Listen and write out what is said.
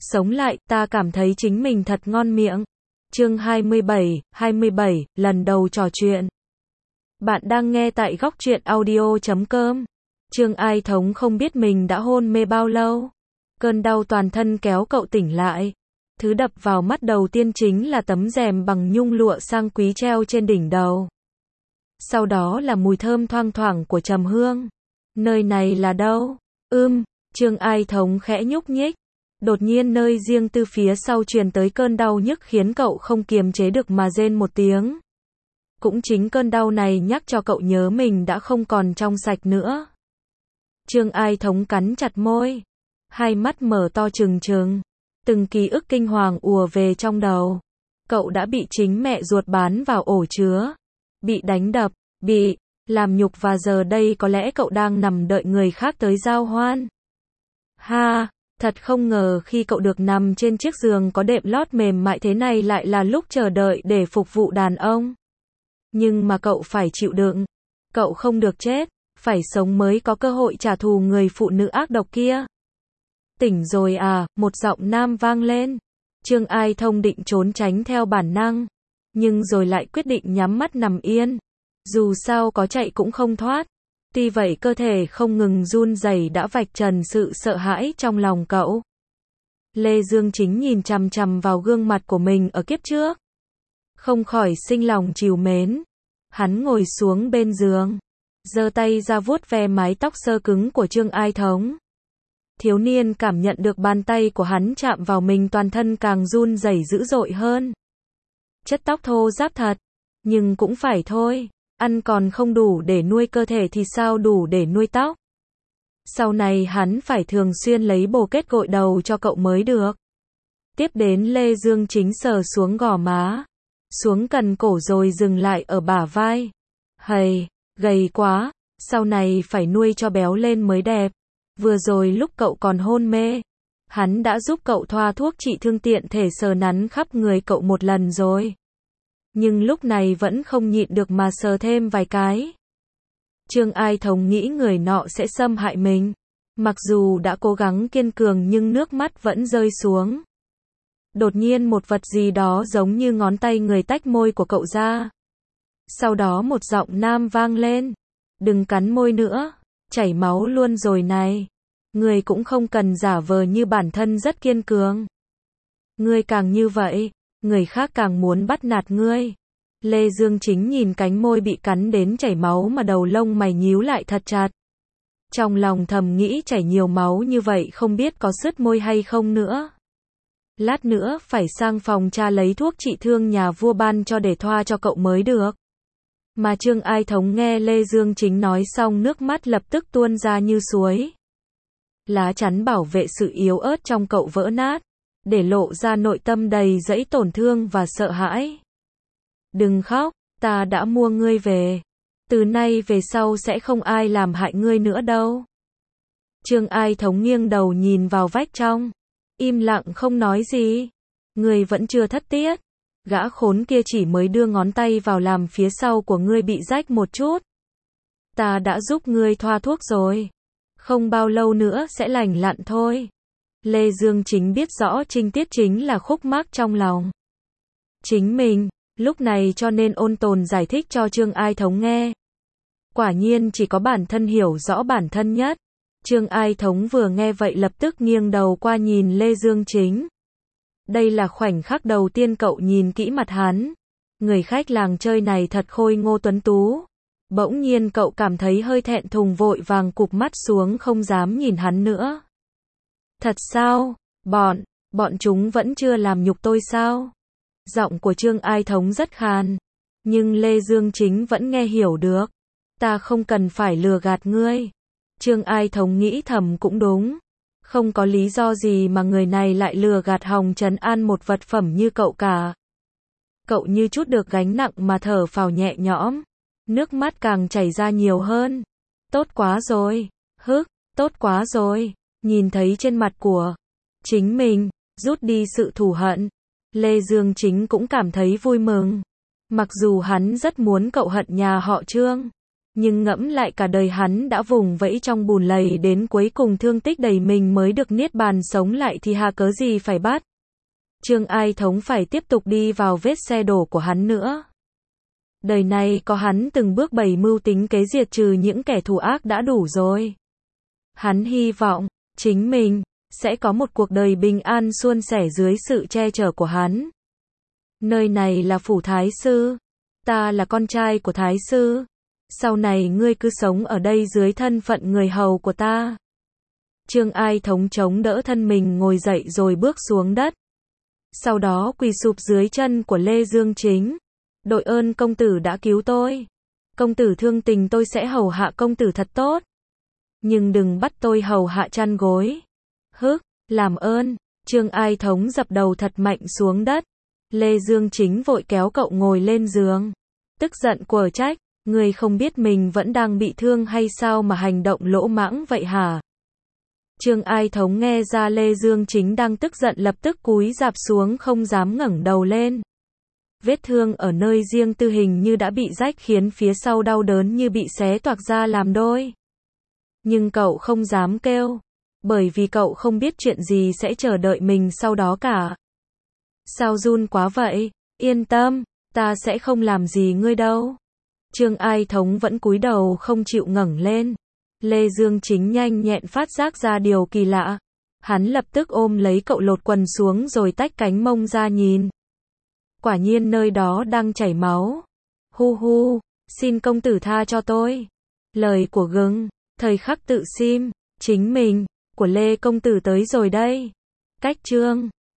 Sống lại, ta cảm thấy chính mình thật ngon miệng. Chương 27, lần đầu trò chuyện. Bạn đang nghe tại góc truyện audio.com. Trương Ai Thống không biết mình đã hôn mê bao lâu. Cơn đau toàn thân kéo cậu tỉnh lại. Thứ đập vào mắt đầu tiên chính là tấm rèm bằng nhung lụa sang quý treo trên đỉnh đầu. Sau đó là mùi thơm thoang thoảng của trầm hương. Nơi này là đâu? Trương Ai Thống khẽ nhúc nhích. Đột nhiên nơi riêng tư phía sau truyền tới cơn đau nhức khiến cậu không kiềm chế được mà rên một tiếng. Cũng chính cơn đau này nhắc cho cậu nhớ mình đã không còn trong sạch nữa. Trương Ai Thống cắn chặt môi. Hai mắt mở to trừng trừng. Từng ký ức kinh hoàng ùa về trong đầu. Cậu đã bị chính mẹ ruột bán vào ổ chứa. Bị đánh đập, bị làm nhục và giờ đây có lẽ cậu đang nằm đợi người khác tới giao hoan. Thật không ngờ khi cậu được nằm trên chiếc giường có đệm lót mềm mại thế này lại là lúc chờ đợi để phục vụ đàn ông. Nhưng mà cậu phải chịu đựng. Cậu không được chết, phải sống mới có cơ hội trả thù người phụ nữ ác độc kia. Tỉnh rồi à, một giọng nam vang lên. Trương Ai Thông định trốn tránh theo bản năng, nhưng rồi lại quyết định nhắm mắt nằm yên. Dù sao có chạy cũng không thoát. Tuy vậy cơ thể không ngừng run rẩy đã vạch trần sự sợ hãi trong lòng cậu. Lê Dương Chính nhìn chằm chằm vào gương mặt của mình ở kiếp trước. Không khỏi sinh lòng trìu mến. Hắn ngồi xuống bên giường, giơ tay ra vuốt ve mái tóc xơ cứng của Trương Ai Thống. Thiếu niên cảm nhận được bàn tay của hắn chạm vào mình, toàn thân càng run rẩy dữ dội hơn. Chất tóc thô ráp thật, nhưng cũng phải thôi. Ăn còn không đủ để nuôi cơ thể thì sao đủ để nuôi tóc. Sau này hắn phải thường xuyên lấy bồ kết gội đầu cho cậu mới được. Tiếp đến Lê Dương Chính sờ xuống gò má, xuống cần cổ rồi dừng lại ở bả vai. Hầy, gầy quá, sau này phải nuôi cho béo lên mới đẹp. Vừa rồi lúc cậu còn hôn mê, hắn đã giúp cậu thoa thuốc trị thương, tiện thể sờ nắn khắp người cậu một lần rồi. Nhưng lúc này vẫn không nhịn được mà sờ thêm vài cái. Trương Ai Thống nghĩ người nọ sẽ xâm hại mình. Mặc dù đã cố gắng kiên cường nhưng nước mắt vẫn rơi xuống. Đột nhiên một vật gì đó giống như ngón tay người tách môi của cậu ra. Sau đó một giọng nam vang lên. Đừng cắn môi nữa, chảy máu luôn rồi này. Ngươi cũng không cần giả vờ như bản thân rất kiên cường. Ngươi càng như vậy, người khác càng muốn bắt nạt ngươi. Lê Dương Chính nhìn cánh môi bị cắn đến chảy máu mà đầu lông mày nhíu lại thật chặt. Trong lòng thầm nghĩ chảy nhiều máu như vậy không biết có sứt môi hay không nữa. Lát nữa phải sang phòng cha lấy thuốc trị thương nhà vua ban cho để thoa cho cậu mới được. Mà Trương Ai Thống nghe Lê Dương Chính nói xong nước mắt lập tức tuôn ra như suối. Lá chắn bảo vệ sự yếu ớt trong cậu vỡ nát, để lộ ra nội tâm đầy dẫy tổn thương và sợ hãi. Đừng khóc, ta đã mua ngươi về. Từ nay về sau sẽ không ai làm hại ngươi nữa đâu. Trương Ai Thống nghiêng đầu nhìn vào vách trong, im lặng không nói gì. Ngươi vẫn chưa thất tiết. Gã khốn kia chỉ mới đưa ngón tay vào làm phía sau của ngươi bị rách một chút. Ta đã giúp ngươi thoa thuốc rồi. Không bao lâu nữa sẽ lành lặn thôi. Lê Dương Chính biết rõ trinh tiết chính là khúc mắc trong lòng chính mình, lúc này cho nên ôn tồn giải thích cho Trương Ai Thống nghe. Quả nhiên chỉ có bản thân hiểu rõ bản thân nhất. Trương Ai Thống vừa nghe vậy lập tức nghiêng đầu qua nhìn Lê Dương Chính. Đây là khoảnh khắc đầu tiên cậu nhìn kỹ mặt hắn. Người khách làng chơi này thật khôi ngô tuấn tú. Bỗng nhiên cậu cảm thấy hơi thẹn thùng, vội vàng cụp mắt xuống không dám nhìn hắn nữa. Thật sao? Bọn chúng vẫn chưa làm nhục tôi sao? Giọng của Trương Ai Thống rất khàn, nhưng Lê Dương Chính vẫn nghe hiểu được. Ta không cần phải lừa gạt ngươi. Trương Ai Thống nghĩ thầm cũng đúng. Không có lý do gì mà người này lại lừa gạt hòng trấn an một vật phẩm như cậu cả. Cậu như chút được gánh nặng mà thở phào nhẹ nhõm. Nước mắt càng chảy ra nhiều hơn. Tốt quá rồi. Tốt quá rồi. Nhìn thấy trên mặt của chính mình rút đi sự thù hận, Lê Dương Chính cũng cảm thấy vui mừng. Mặc dù hắn rất muốn cậu hận nhà họ Trương, Nhưng ngẫm lại cả đời hắn đã vùng vẫy trong bùn lầy đến cuối cùng thương tích đầy mình mới được niết bàn sống lại thì hà cớ gì phải bắt Trương Ai Thống phải tiếp tục đi vào vết xe đổ của hắn nữa. Đời này có hắn từng bước bày mưu tính kế diệt trừ những kẻ thù ác đã đủ rồi. Hắn hy vọng, chính mình, sẽ có một cuộc đời bình an suôn sẻ dưới sự che chở của hắn. Nơi này là phủ Thái Sư. Ta là con trai của Thái Sư. Sau này ngươi cứ sống ở đây dưới thân phận người hầu của ta. Trương Ai Thống chống đỡ thân mình ngồi dậy rồi bước xuống đất. Sau đó quỳ sụp dưới chân của Lê Dương Chính. Đội ơn công tử đã cứu tôi. Công tử thương tình tôi sẽ hầu hạ công tử thật tốt. Nhưng đừng bắt tôi hầu hạ chăn gối. Làm ơn. Trương Ai Thống dập đầu thật mạnh xuống đất. Lê Dương Chính vội kéo cậu ngồi lên giường. Tức giận quở trách, ngươi không biết mình vẫn đang bị thương hay sao mà hành động lỗ mãng vậy hả? Trương Ai Thống nghe ra Lê Dương Chính đang tức giận lập tức cúi rạp xuống không dám ngẩng đầu lên. Vết thương ở nơi riêng tư hình như đã bị rách khiến phía sau đau đớn như bị xé toạc ra làm đôi. Nhưng cậu không dám kêu, bởi vì cậu không biết chuyện gì sẽ chờ đợi mình sau đó cả. Sao run quá vậy? Yên tâm, ta sẽ không làm gì ngươi đâu. Trương Ai Thống vẫn cúi đầu không chịu ngẩng lên. Lê Dương Chính nhanh nhẹn phát giác ra điều kỳ lạ. Hắn lập tức ôm lấy cậu lột quần xuống rồi tách cánh mông ra nhìn. Quả nhiên nơi đó đang chảy máu. Hu hu, xin công tử tha cho tôi. Lời của gừng, thời khắc tự sim, chính mình, của Lê công tử tới rồi đây. Cách chương